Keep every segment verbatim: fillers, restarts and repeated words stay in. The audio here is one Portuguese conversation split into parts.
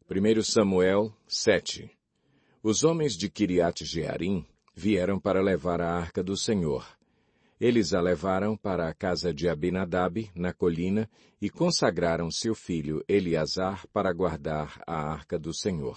primeiro Samuel sete. Os homens de Quiriate-Jearim vieram para levar a arca do Senhor. Eles a levaram para a casa de Abinadab, na colina, e consagraram seu filho Eleazar para guardar a arca do Senhor.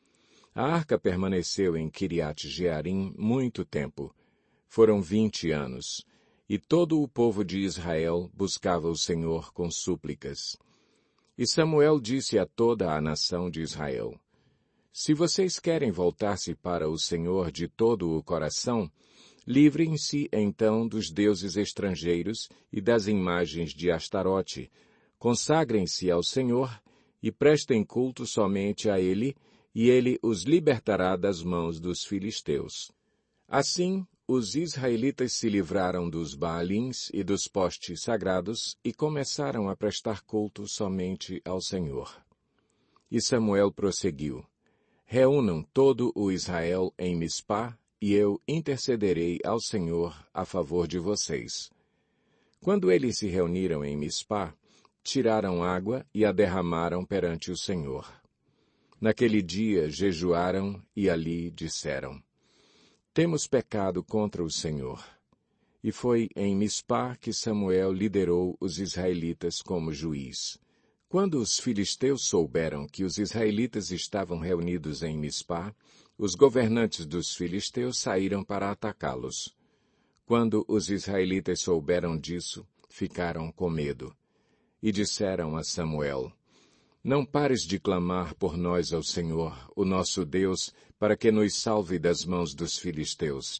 A arca permaneceu em Quiriate-Jearim muito tempo. Foram vinte anos, e todo o povo de Israel buscava o Senhor com súplicas. E Samuel disse a toda a nação de Israel: Se vocês querem voltar-se para o Senhor de todo o coração, livrem-se então dos deuses estrangeiros e das imagens de Astarote, consagrem-se ao Senhor e prestem culto somente a Ele, e Ele os libertará das mãos dos filisteus. Assim, os israelitas se livraram dos Baalins e dos postes sagrados e começaram a prestar culto somente ao Senhor. E Samuel prosseguiu: Reúnam todo o Israel em Mispá, e eu intercederei ao Senhor a favor de vocês. Quando eles se reuniram em Mispá, tiraram água e a derramaram perante o Senhor. Naquele dia jejuaram e ali disseram: Temos pecado contra o Senhor. E foi em Mispá que Samuel liderou os israelitas como juiz. Quando os filisteus souberam que os israelitas estavam reunidos em Mispá, os governantes dos filisteus saíram para atacá-los. Quando os israelitas souberam disso, ficaram com medo. E disseram a Samuel: Não pares de clamar por nós ao Senhor, o nosso Deus, para que nos salve das mãos dos filisteus.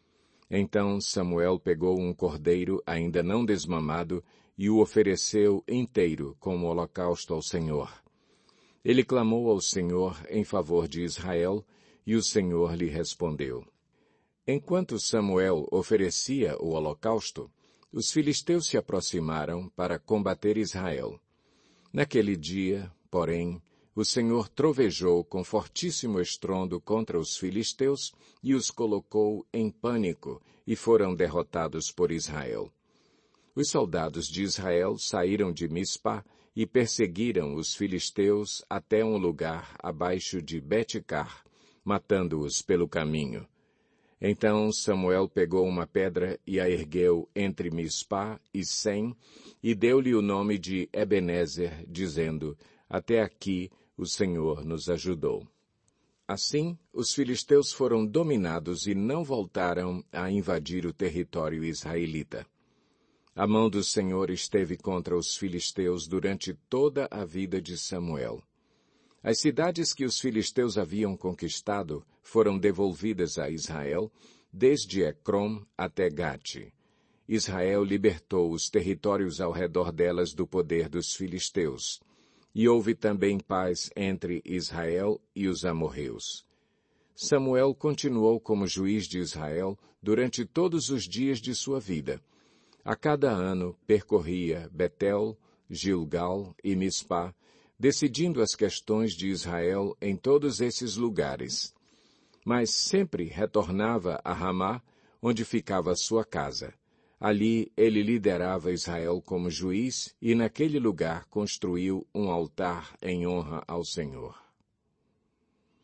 Então Samuel pegou um cordeiro ainda não desmamado e o ofereceu inteiro como holocausto ao Senhor. Ele clamou ao Senhor em favor de Israel, e o Senhor lhe respondeu. Enquanto Samuel oferecia o holocausto, os filisteus se aproximaram para combater Israel. Naquele dia, porém, o Senhor trovejou com fortíssimo estrondo contra os filisteus e os colocou em pânico, e foram derrotados por Israel. Os soldados de Israel saíram de Mispá e perseguiram os filisteus até um lugar abaixo de Bet-car, matando-os pelo caminho. Então Samuel pegou uma pedra e a ergueu entre Mispá e Sem, e deu-lhe o nome de Ebenezer, dizendo: Até aqui o Senhor nos ajudou. Assim, os filisteus foram dominados e não voltaram a invadir o território israelita. A mão do Senhor esteve contra os filisteus durante toda a vida de Samuel. As cidades que os filisteus haviam conquistado foram devolvidas a Israel, desde Ecrom até Gate. Israel libertou os territórios ao redor delas do poder dos filisteus. E houve também paz entre Israel e os amorreus. Samuel continuou como juiz de Israel durante todos os dias de sua vida. A cada ano percorria Betel, Gilgal e Mispá, decidindo as questões de Israel em todos esses lugares. Mas sempre retornava a Ramá, onde ficava sua casa. Ali ele liderava Israel como juiz e naquele lugar construiu um altar em honra ao Senhor.